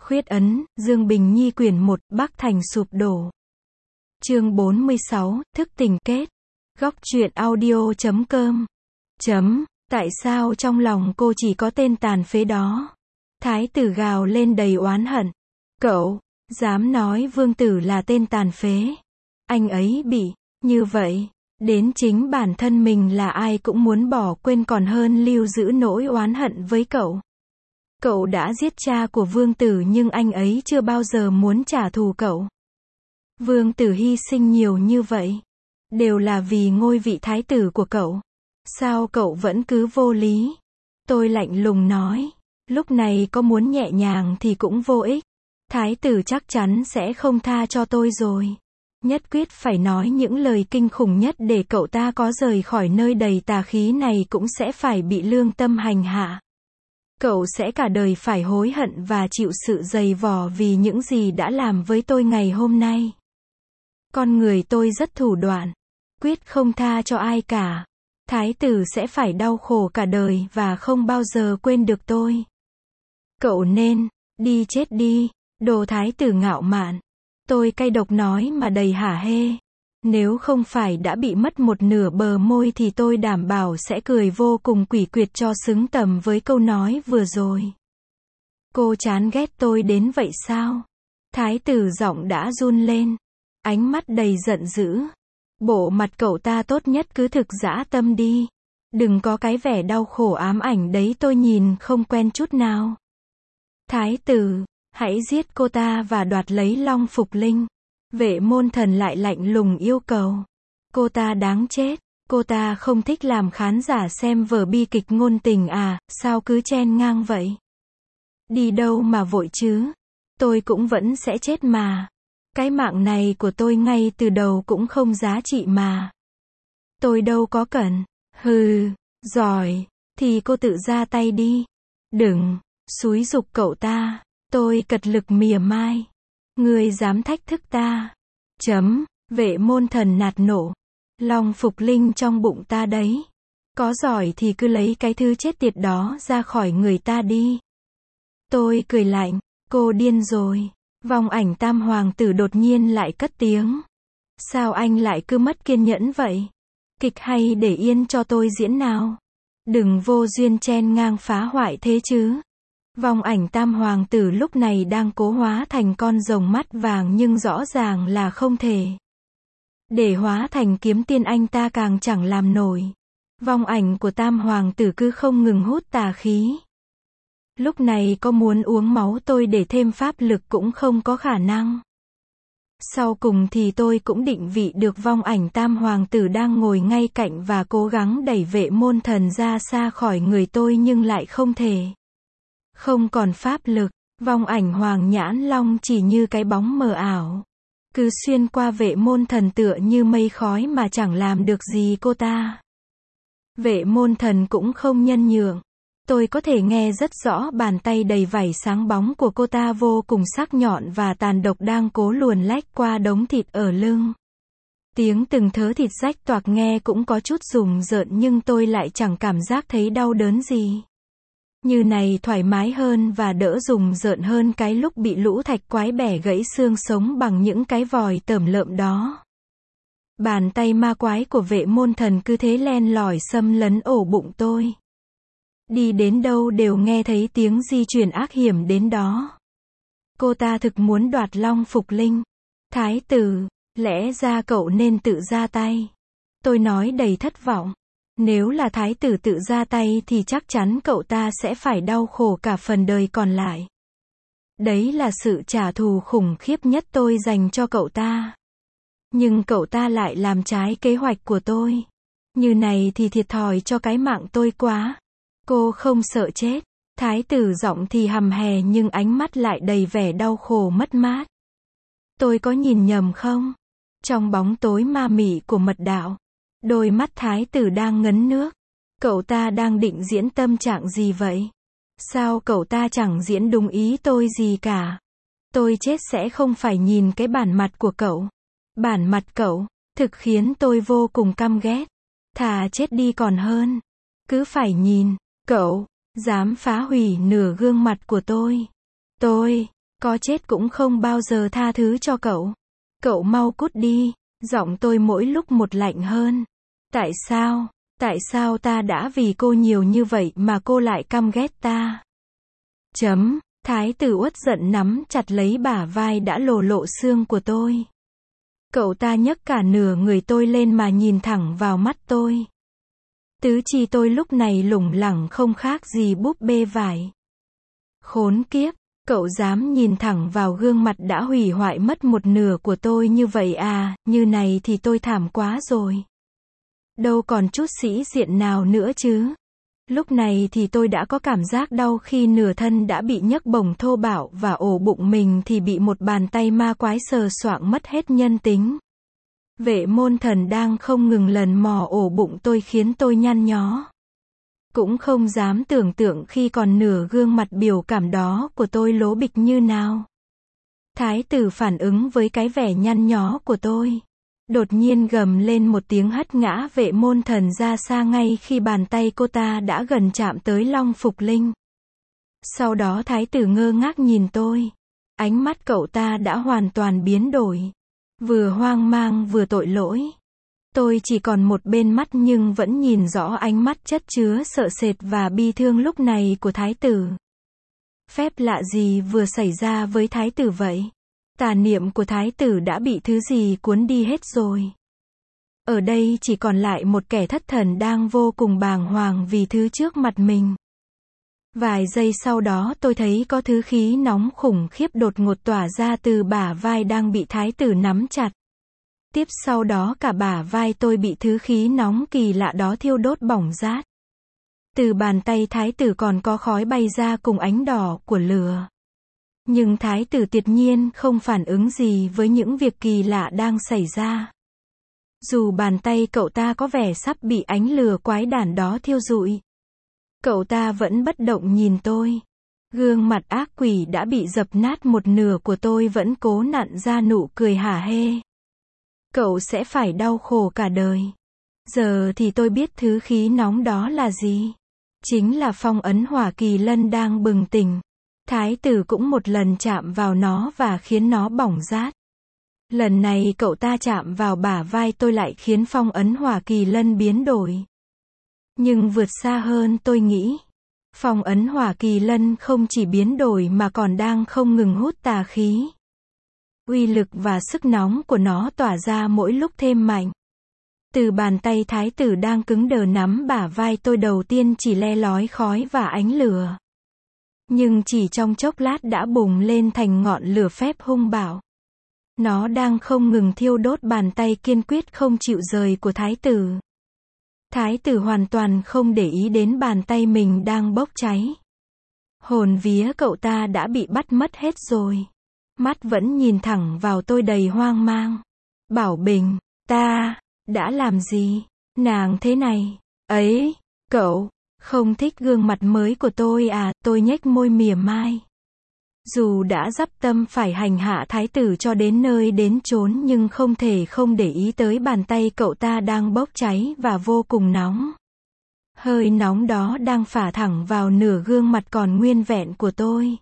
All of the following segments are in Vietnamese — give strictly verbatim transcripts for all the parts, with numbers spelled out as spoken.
Khuyết ấn, Dương Bình Nhi quyển một, Bắc Thành sụp đổ. Chương bốn mươi sáu, thức tỉnh kết. Góc truyện audio chấm com. Chấm, tại sao trong lòng cô chỉ có tên tàn phế đó? Thái tử gào lên đầy oán hận. Cậu, dám nói vương tử là tên tàn phế. Anh ấy bị, như vậy, đến chính bản thân mình là ai cũng muốn bỏ quên còn hơn lưu giữ nỗi oán hận với cậu. Cậu đã giết cha của vương tử nhưng anh ấy chưa bao giờ muốn trả thù cậu. Vương tử hy sinh nhiều như vậy, đều là vì ngôi vị thái tử của cậu. Sao cậu vẫn cứ vô lý? Tôi lạnh lùng nói, lúc này có muốn nhẹ nhàng thì cũng vô ích. Thái tử chắc chắn sẽ không tha cho tôi rồi. Nhất quyết phải nói những lời kinh khủng nhất để cậu ta có rời khỏi nơi đầy tà khí này cũng sẽ phải bị lương tâm hành hạ. Cậu sẽ cả đời phải hối hận và chịu sự dày vò vì những gì đã làm với tôi ngày hôm nay. Con người tôi rất thủ đoạn, quyết không tha cho ai cả. Thái tử sẽ phải đau khổ cả đời và không bao giờ quên được tôi. Cậu nên đi chết đi, đồ thái tử ngạo mạn. Tôi cay độc nói mà đầy hả hê. Nếu không phải đã bị mất một nửa bờ môi thì tôi đảm bảo sẽ cười vô cùng quỷ quyệt cho xứng tầm với câu nói vừa rồi. Cô chán ghét tôi đến vậy sao? Thái tử giọng đã run lên, ánh mắt đầy giận dữ. Bộ mặt cậu ta tốt nhất cứ thực dã tâm đi. Đừng có cái vẻ đau khổ ám ảnh đấy, tôi nhìn không quen chút nào. Thái tử, hãy giết cô ta và đoạt lấy Long Phục Linh. Vệ môn thần lại lạnh lùng yêu cầu. Cô ta đáng chết. Cô ta không thích làm khán giả xem vở bi kịch ngôn tình à, sao cứ chen ngang vậy? Đi đâu mà vội chứ? Tôi cũng vẫn sẽ chết mà. Cái mạng này của tôi ngay từ đầu cũng không giá trị mà. Tôi đâu có cần. Hừ, giỏi, thì cô tự ra tay đi. Đừng, xúi giục cậu ta. Tôi cật lực mỉa mai. Ngươi dám thách thức ta? Chấm, vệ môn thần nạt nổ. Long Phục Linh trong bụng ta đấy. Có giỏi thì cứ lấy cái thứ chết tiệt đó ra khỏi người ta đi. Tôi cười lạnh, cô điên rồi. Vong ảnh tam hoàng tử đột nhiên lại cất tiếng. Sao anh lại cứ mất kiên nhẫn vậy? Kịch hay để yên cho tôi diễn nào. Đừng vô duyên chen ngang phá hoại thế chứ. Vong ảnh tam hoàng tử lúc này đang cố hóa thành con rồng mắt vàng nhưng rõ ràng là không thể. Để hóa thành kiếm tiên anh ta càng chẳng làm nổi. Vong ảnh của tam hoàng tử cứ không ngừng hút tà khí. Lúc này có muốn uống máu tôi để thêm pháp lực cũng không có khả năng. Sau cùng thì tôi cũng định vị được vong ảnh tam hoàng tử đang ngồi ngay cạnh và cố gắng đẩy vệ môn thần ra xa khỏi người tôi nhưng lại không thể. Không còn pháp lực, vong ảnh Hoàng Nhãn Long chỉ như cái bóng mờ ảo. Cứ xuyên qua vệ môn thần tựa như mây khói mà chẳng làm được gì cô ta. Vệ môn thần cũng không nhân nhượng. Tôi có thể nghe rất rõ bàn tay đầy vảy sáng bóng của cô ta vô cùng sắc nhọn và tàn độc đang cố luồn lách qua đống thịt ở lưng. Tiếng từng thớ thịt rách toạc nghe cũng có chút rùng rợn nhưng tôi lại chẳng cảm giác thấy đau đớn gì. Như này thoải mái hơn và đỡ rùng rợn hơn cái lúc bị lũ thạch quái bẻ gãy xương sống bằng những cái vòi tởm lợm đó. Bàn tay ma quái của vệ môn thần cứ thế len lỏi xâm lấn ổ bụng tôi. Đi đến đâu đều nghe thấy tiếng di chuyển ác hiểm đến đó. Cô ta thực muốn đoạt Long Phục Linh. Thái tử, lẽ ra cậu nên tự ra tay. Tôi nói đầy thất vọng. Nếu là thái tử tự ra tay thì chắc chắn cậu ta sẽ phải đau khổ cả phần đời còn lại. Đấy là sự trả thù khủng khiếp nhất tôi dành cho cậu ta. Nhưng cậu ta lại làm trái kế hoạch của tôi. Như này thì thiệt thòi cho cái mạng tôi quá. Cô không sợ chết. Thái tử giọng thì hầm hè nhưng ánh mắt lại đầy vẻ đau khổ mất mát. Tôi có nhìn nhầm không? Trong bóng tối ma mị của mật đạo, đôi mắt thái tử đang ngấn nước. Cậu ta đang định diễn tâm trạng gì vậy? Sao cậu ta chẳng diễn đúng ý tôi gì cả? Tôi chết sẽ không phải nhìn cái bản mặt của cậu. Bản mặt cậu, thực khiến tôi vô cùng căm ghét. Thà chết đi còn hơn. Cứ phải nhìn, cậu, dám phá hủy nửa gương mặt của tôi. Tôi, Có chết cũng không bao giờ tha thứ cho cậu. Cậu mau cút đi. Giọng tôi mỗi lúc một lạnh hơn. Tại sao? Tại sao ta đã vì cô nhiều như vậy mà cô lại căm ghét ta? Chấm. Thái tử uất giận nắm chặt lấy bả vai đã lồ lộ xương của tôi. Cậu ta nhấc cả nửa người tôi lên mà nhìn thẳng vào mắt tôi. Tứ chi tôi lúc này lủng lẳng không khác gì búp bê vải. Khốn kiếp, cậu dám nhìn thẳng vào gương mặt đã hủy hoại mất một nửa của tôi như vậy à, như này thì tôi thảm quá rồi. Đâu còn chút sĩ diện nào nữa chứ. Lúc này thì tôi đã có cảm giác đau khi nửa thân đã bị nhấc bổng thô bạo và ổ bụng mình thì bị một bàn tay ma quái sờ soạng mất hết nhân tính. Vệ môn thần đang không ngừng lần mò ổ bụng tôi khiến tôi nhăn nhó. Cũng không dám tưởng tượng khi còn nửa gương mặt biểu cảm đó của tôi lố bịch như nào. Thái tử phản ứng với cái vẻ nhăn nhó của tôi. Đột nhiên gầm lên một tiếng hất ngã vệ môn thần ra xa ngay khi bàn tay cô ta đã gần chạm tới Long Phục Linh. Sau đó thái tử ngơ ngác nhìn tôi. Ánh mắt cậu ta đã hoàn toàn biến đổi. Vừa hoang mang vừa tội lỗi. Tôi chỉ còn một bên mắt nhưng vẫn nhìn rõ ánh mắt chất chứa sợ sệt và bi thương lúc này của thái tử. Phép lạ gì vừa xảy ra với thái tử vậy? Tà niệm của thái tử đã bị thứ gì cuốn đi hết rồi. Ở đây chỉ còn lại một kẻ thất thần đang vô cùng bàng hoàng vì thứ trước mặt mình. Vài giây sau đó tôi thấy có thứ khí nóng khủng khiếp đột ngột tỏa ra từ bả vai đang bị thái tử nắm chặt. Tiếp sau đó cả bả vai tôi bị thứ khí nóng kỳ lạ đó thiêu đốt bỏng rát. Từ bàn tay thái tử còn có khói bay ra cùng ánh đỏ của lửa. Nhưng thái tử tuyệt nhiên không phản ứng gì với những việc kỳ lạ đang xảy ra. Dù bàn tay cậu ta có vẻ sắp bị ánh lửa quái đản đó thiêu rụi. Cậu ta vẫn bất động nhìn tôi. Gương mặt ác quỷ đã bị dập nát một nửa của tôi vẫn cố nặn ra nụ cười hả hê. Cậu sẽ phải đau khổ cả đời. Giờ thì tôi biết thứ khí nóng đó là gì. Chính là phong ấn hỏa kỳ lân đang bừng tỉnh. Thái tử cũng một lần chạm vào nó và khiến nó bỏng rát. Lần này cậu ta chạm vào bả vai tôi lại khiến phong ấn hỏa kỳ lân biến đổi. Nhưng vượt xa hơn tôi nghĩ. Phong ấn hỏa kỳ lân không chỉ biến đổi mà còn đang không ngừng hút tà khí. Uy lực và sức nóng của nó tỏa ra mỗi lúc thêm mạnh. Từ bàn tay thái tử đang cứng đờ nắm bả vai tôi đầu tiên chỉ le lói khói và ánh lửa. Nhưng chỉ trong chốc lát đã bùng lên thành ngọn lửa phép hung bạo. Nó đang không ngừng thiêu đốt bàn tay kiên quyết không chịu rời của thái tử. Thái tử hoàn toàn không để ý đến bàn tay mình đang bốc cháy. Hồn vía cậu ta đã bị bắt mất hết rồi. Mắt vẫn nhìn thẳng vào tôi đầy hoang mang. Bảo Bình, ta đã làm gì? Nàng thế này. Ấy, cậu không thích gương mặt mới của tôi à? Tôi nhếch môi mỉa mai. Dù đã dắp tâm phải hành hạ thái tử cho đến nơi đến chốn nhưng không thể không để ý tới bàn tay cậu ta đang bốc cháy và vô cùng nóng. Hơi nóng đó đang phả thẳng vào nửa gương mặt còn nguyên vẹn của tôi.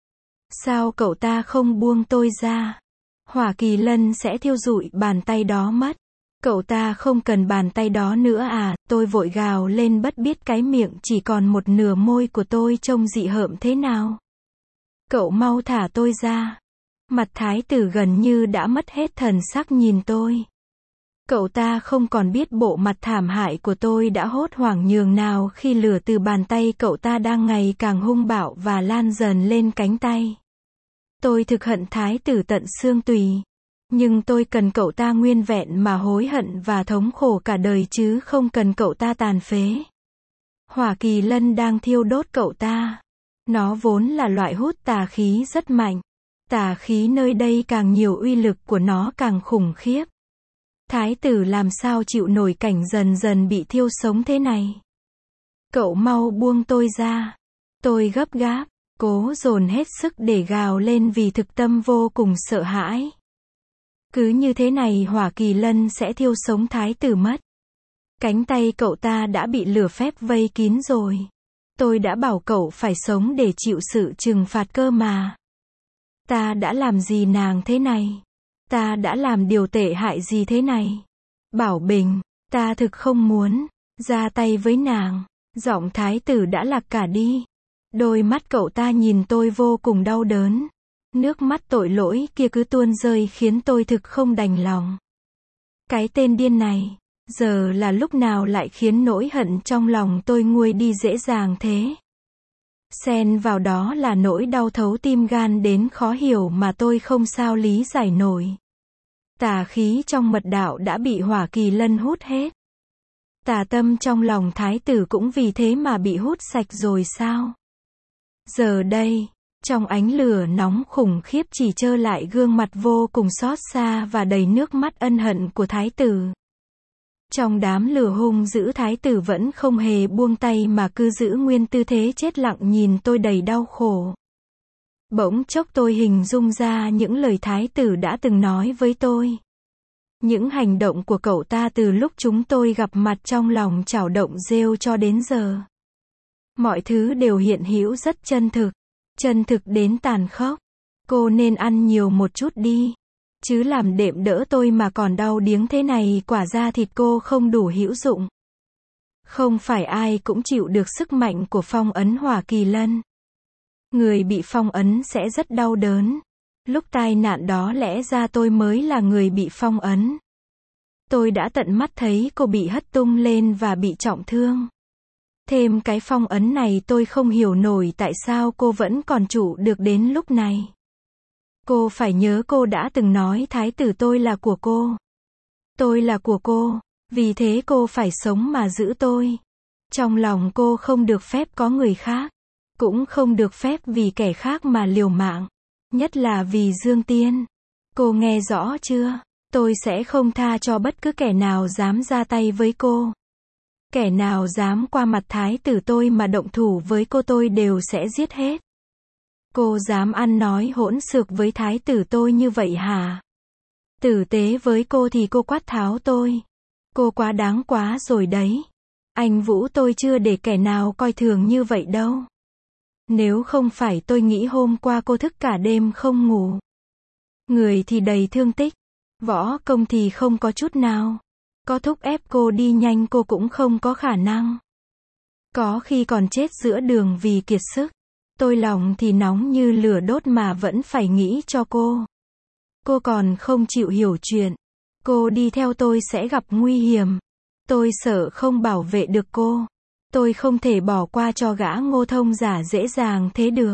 Sao cậu ta không buông tôi ra? Hỏa kỳ lân sẽ thiêu rụi bàn tay đó mất. Cậu ta không cần bàn tay đó nữa à? Tôi vội gào lên bất biết cái miệng chỉ còn một nửa môi của tôi trông dị hợm thế nào. Cậu mau thả tôi ra. Mặt thái tử gần như đã mất hết thần sắc nhìn tôi. Cậu ta không còn biết bộ mặt thảm hại của tôi đã hốt hoảng nhường nào khi lửa từ bàn tay cậu ta đang ngày càng hung bạo và lan dần lên cánh tay. Tôi thực hận thái tử tận xương tùy. Nhưng tôi cần cậu ta nguyên vẹn mà hối hận và thống khổ cả đời chứ không cần cậu ta tàn phế. Hỏa kỳ lân đang thiêu đốt cậu ta. Nó vốn là loại hút tà khí rất mạnh. Tà khí nơi đây càng nhiều uy lực của nó càng khủng khiếp. Thái tử làm sao chịu nổi cảnh dần dần bị thiêu sống thế này. Cậu mau buông tôi ra. Tôi gấp gáp, cố dồn hết sức để gào lên vì thực tâm vô cùng sợ hãi. Cứ như thế này hỏa kỳ lân sẽ thiêu sống thái tử mất. Cánh tay cậu ta đã bị lửa phép vây kín rồi. Tôi đã bảo cậu phải sống để chịu sự trừng phạt cơ mà. Ta đã làm gì nàng thế này? Ta đã làm điều tệ hại gì thế này? Bảo Bình, ta thực không muốn ra tay với nàng. Giọng thái tử đã lạc cả đi. Đôi mắt cậu ta nhìn tôi vô cùng đau đớn. Nước mắt tội lỗi kia cứ tuôn rơi khiến tôi thực không đành lòng. Cái tên điên này, giờ là lúc nào lại khiến nỗi hận trong lòng tôi nguôi đi dễ dàng thế? Xen vào đó là nỗi đau thấu tim gan đến khó hiểu mà tôi không sao lý giải nổi. Tà khí trong mật đạo đã bị Hỏa Kỳ Lân hút hết. Tà tâm trong lòng thái tử cũng vì thế mà bị hút sạch rồi sao? Giờ đây, trong ánh lửa nóng khủng khiếp chỉ trơ lại gương mặt vô cùng xót xa và đầy nước mắt ân hận của thái tử. Trong đám lửa hung dữ thái tử vẫn không hề buông tay mà cứ giữ nguyên tư thế chết lặng nhìn tôi đầy đau khổ. Bỗng chốc tôi hình dung ra những lời thái tử đã từng nói với tôi. Những hành động của cậu ta từ lúc chúng tôi gặp mặt trong lòng chảo động rêu cho đến giờ. Mọi thứ đều hiện hữu rất chân thực. Chân thực đến tàn khốc. Cô nên ăn nhiều một chút đi. Chứ làm đệm đỡ tôi mà còn đau điếng thế này quả ra thịt cô không đủ hữu dụng. Không phải ai cũng chịu được sức mạnh của phong ấn Hỏa Kỳ Lân. Người bị phong ấn sẽ rất đau đớn. Lúc tai nạn đó lẽ ra tôi mới là người bị phong ấn. Tôi đã tận mắt thấy cô bị hất tung lên và bị trọng thương. Thêm cái phong ấn này tôi không hiểu nổi tại sao cô vẫn còn trụ được đến lúc này. Cô phải nhớ cô đã từng nói thái tử tôi là của cô. Tôi là của cô, vì thế cô phải sống mà giữ tôi. Trong lòng cô không được phép có người khác. Cũng không được phép vì kẻ khác mà liều mạng. Nhất là vì Dương Tiên. Cô nghe rõ chưa? Tôi sẽ không tha cho bất cứ kẻ nào dám ra tay với cô. Kẻ nào dám qua mặt thái tử tôi mà động thủ với cô tôi đều sẽ giết hết. Cô dám ăn nói hỗn xược với thái tử tôi như vậy hả? Tử tế với cô thì cô quát tháo tôi. Cô quá đáng quá rồi đấy. Anh Vũ tôi chưa để kẻ nào coi thường như vậy đâu. Nếu không phải tôi nghĩ hôm qua cô thức cả đêm không ngủ. Người thì đầy thương tích. Võ công thì không có chút nào. Có thúc ép cô đi nhanh cô cũng không có khả năng. Có khi còn chết giữa đường vì kiệt sức. Tôi lòng thì nóng như lửa đốt mà vẫn phải nghĩ cho cô. Cô còn không chịu hiểu chuyện. Cô đi theo tôi sẽ gặp nguy hiểm. Tôi sợ không bảo vệ được cô. Tôi không thể bỏ qua cho gã Ngô Thông giả dễ dàng thế được.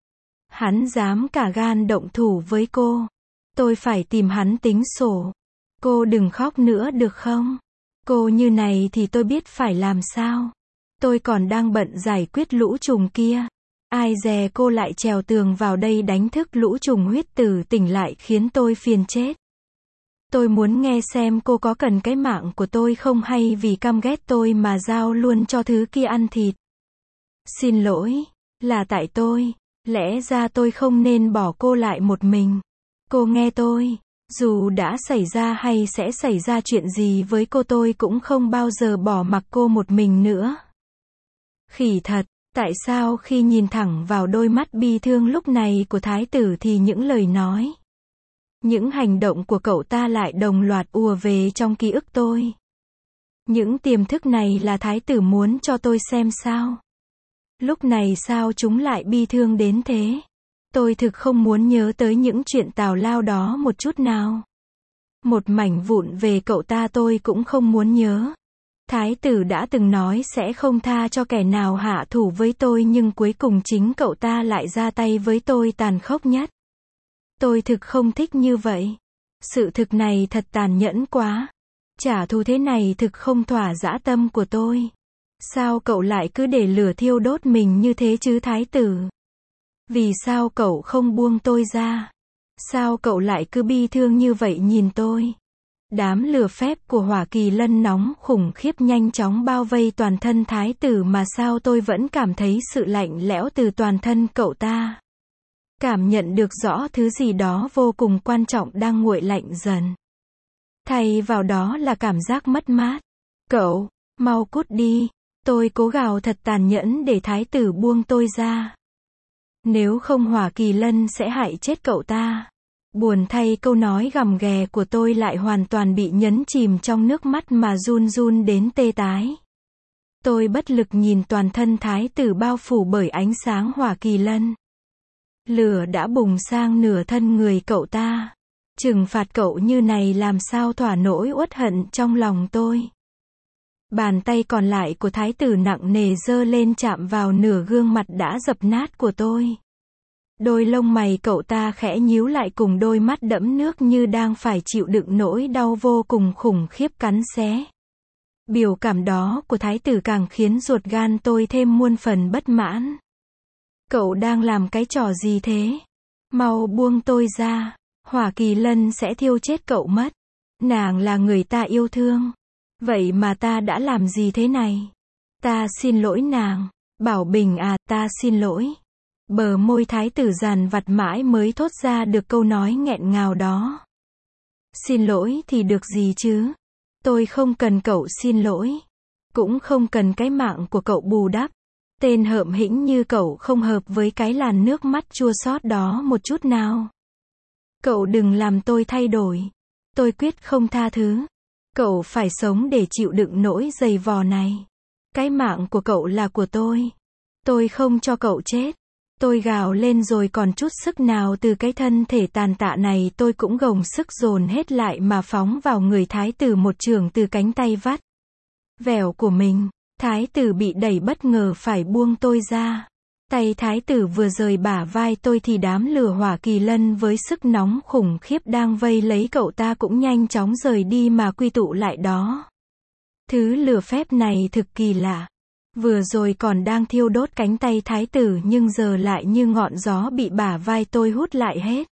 Hắn dám cả gan động thủ với cô. Tôi phải tìm hắn tính sổ. Cô đừng khóc nữa được không? Cô như này thì tôi biết phải làm sao. Tôi còn đang bận giải quyết lũ trùng kia. Ai dè cô lại trèo tường vào đây đánh thức lũ trùng huyết tử tỉnh lại khiến tôi phiền chết. Tôi muốn nghe xem cô có cần cái mạng của tôi không hay vì căm ghét tôi mà giao luôn cho thứ kia ăn thịt. Xin lỗi, là tại tôi. Lẽ ra tôi không nên bỏ cô lại một mình. Cô nghe tôi. Dù đã xảy ra hay sẽ xảy ra chuyện gì với cô tôi cũng không bao giờ bỏ mặc cô một mình nữa. Khỉ thật, tại sao khi nhìn thẳng vào đôi mắt bi thương lúc này của thái tử thì những lời nói, những hành động của cậu ta lại đồng loạt ùa về trong ký ức tôi. Những tiềm thức này là thái tử muốn cho tôi xem sao. Lúc này sao chúng lại bi thương đến thế? Tôi thực không muốn nhớ tới những chuyện tào lao đó một chút nào. Một mảnh vụn về cậu ta tôi cũng không muốn nhớ. Thái tử đã từng nói sẽ không tha cho kẻ nào hạ thủ với tôi nhưng cuối cùng chính cậu ta lại ra tay với tôi tàn khốc nhất. Tôi thực không thích như vậy. Sự thực này thật tàn nhẫn quá. Trả thù thế này thực không thỏa dã tâm của tôi. Sao cậu lại cứ để lửa thiêu đốt mình như thế chứ thái tử? Vì sao cậu không buông tôi ra? Sao cậu lại cứ bi thương như vậy nhìn tôi? Đám lửa phép của Hỏa Kỳ Lân nóng khủng khiếp nhanh chóng bao vây toàn thân thái tử mà sao tôi vẫn cảm thấy sự lạnh lẽo từ toàn thân cậu ta. Cảm nhận được rõ thứ gì đó vô cùng quan trọng đang nguội lạnh dần. Thay vào đó là cảm giác mất mát. Cậu, mau cút đi. Tôi cố gào thật tàn nhẫn để thái tử buông tôi ra. Nếu không Hỏa Kỳ Lân sẽ hại chết cậu ta. Buồn thay câu nói gằm ghè của tôi lại hoàn toàn bị nhấn chìm trong nước mắt mà run run đến tê tái. Tôi bất lực nhìn toàn thân thái tử bao phủ bởi ánh sáng Hỏa Kỳ Lân. Lửa đã bùng sang nửa thân người cậu ta. Trừng phạt cậu như này làm sao thỏa nỗi uất hận trong lòng tôi. Bàn tay còn lại của thái tử nặng nề giơ lên chạm vào nửa gương mặt đã dập nát của tôi. Đôi lông mày cậu ta khẽ nhíu lại cùng đôi mắt đẫm nước như đang phải chịu đựng nỗi đau vô cùng khủng khiếp cắn xé. Biểu cảm đó của thái tử càng khiến ruột gan tôi thêm muôn phần bất mãn. Cậu đang làm cái trò gì thế? Mau buông tôi ra. Hỏa Kỳ Lân sẽ thiêu chết cậu mất. Nàng là người ta yêu thương. Vậy mà ta đã làm gì thế này? Ta xin lỗi nàng. Bảo Bình à, ta xin lỗi. Bờ môi thái tử dằn vặt mãi mới thốt ra được câu nói nghẹn ngào đó. Xin lỗi thì được gì chứ? Tôi không cần cậu xin lỗi. Cũng không cần cái mạng của cậu bù đắp. Tên hợm hĩnh như cậu không hợp với cái làn nước mắt chua xót đó một chút nào. Cậu đừng làm tôi thay đổi. Tôi quyết không tha thứ. Cậu phải sống để chịu đựng nỗi dày vò này. Cái mạng của cậu là của tôi. Tôi không cho cậu chết. Tôi gào lên rồi còn chút sức nào từ cái thân thể tàn tạ này tôi cũng gồng sức dồn hết lại mà phóng vào người thái tử một chưởng từ cánh tay vắt vẻo của mình. Thái tử bị đẩy bất ngờ phải buông tôi ra. Tay thái tử vừa rời bả vai tôi thì đám lửa Hỏa Kỳ Lân với sức nóng khủng khiếp đang vây lấy cậu ta cũng nhanh chóng rời đi mà quy tụ lại đó. Thứ lửa phép này thực kỳ lạ. Vừa rồi còn đang thiêu đốt cánh tay thái tử nhưng giờ lại như ngọn gió bị bả vai tôi hút lại hết.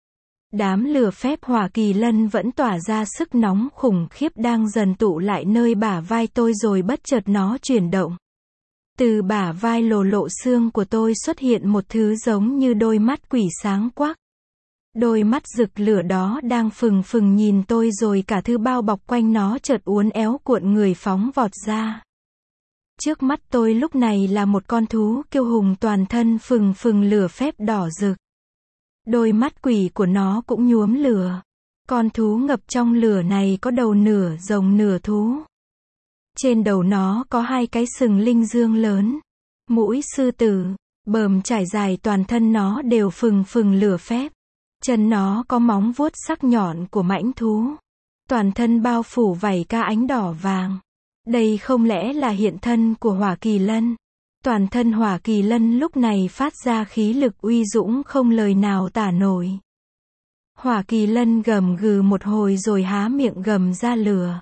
Đám lửa phép Hỏa Kỳ Lân vẫn tỏa ra sức nóng khủng khiếp đang dần tụ lại nơi bả vai tôi rồi bất chợt nó chuyển động. Từ bả vai lồ lộ xương của tôi xuất hiện một thứ giống như đôi mắt quỷ sáng quắc. Đôi mắt rực lửa đó đang phừng phừng nhìn tôi rồi cả thứ bao bọc quanh nó chợt uốn éo cuộn người phóng vọt ra. Trước mắt tôi lúc này là một con thú kiêu hùng toàn thân phừng phừng lửa phép đỏ rực. Đôi mắt quỷ của nó cũng nhuốm lửa. Con thú ngập trong lửa này có đầu nửa rồng nửa thú. Trên đầu nó có hai cái sừng linh dương lớn. Mũi sư tử, bờm trải dài toàn thân nó đều phừng phừng lửa phép. Chân nó có móng vuốt sắc nhọn của mãnh thú. Toàn thân bao phủ vảy ca ánh đỏ vàng. Đây không lẽ là hiện thân của Hỏa Kỳ Lân? Toàn thân Hỏa Kỳ Lân lúc này phát ra khí lực uy dũng không lời nào tả nổi. Hỏa Kỳ Lân gầm gừ một hồi rồi há miệng gầm ra lửa.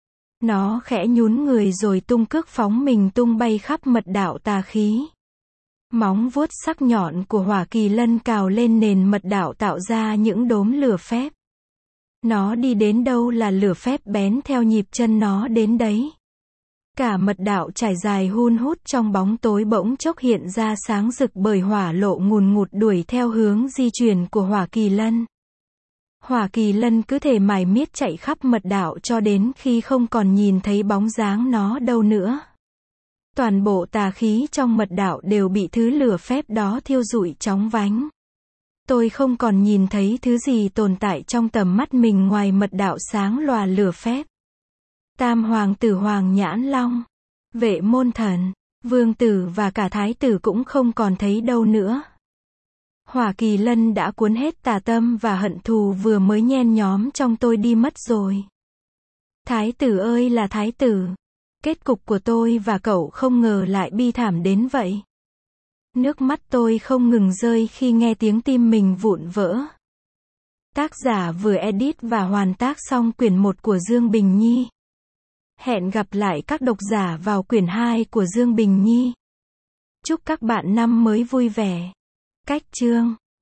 Nó khẽ nhún người rồi tung cước phóng mình tung bay khắp mật đạo tà khí. Móng vuốt sắc nhọn của Hỏa Kỳ Lân cào lên nền mật đạo tạo ra những đốm lửa phép. Nó đi đến đâu là lửa phép bén theo nhịp chân nó đến đấy. Cả mật đạo trải dài hun hút trong bóng tối bỗng chốc hiện ra sáng rực bởi hỏa lộ ngùn ngụt đuổi theo hướng di chuyển của Hỏa Kỳ Lân. Hỏa Kỳ Lân cứ thể mải miết chạy khắp mật đạo cho đến khi không còn nhìn thấy bóng dáng nó đâu nữa. Toàn bộ tà khí trong mật đạo đều bị thứ lửa phép đó thiêu rụi chóng vánh. Tôi không còn nhìn thấy thứ gì tồn tại trong tầm mắt mình ngoài mật đạo sáng lòa lửa phép. Tam hoàng tử Hoàng Nhãn Long, Vệ Môn Thần, Vương tử và cả thái tử cũng không còn thấy đâu nữa. Hỏa Kỳ Lân đã cuốn hết tà tâm và hận thù vừa mới nhen nhóm trong tôi đi mất rồi. Thái tử ơi là thái tử, kết cục của tôi và cậu không ngờ lại bi thảm đến vậy. Nước mắt tôi không ngừng rơi khi nghe tiếng tim mình vụn vỡ. Tác giả vừa edit và hoàn tác xong quyển một của Dương Bình Nhi. Hẹn gặp lại các độc giả vào quyển hai của Dương Bình Nhi. Chúc các bạn năm mới vui vẻ. Cách chương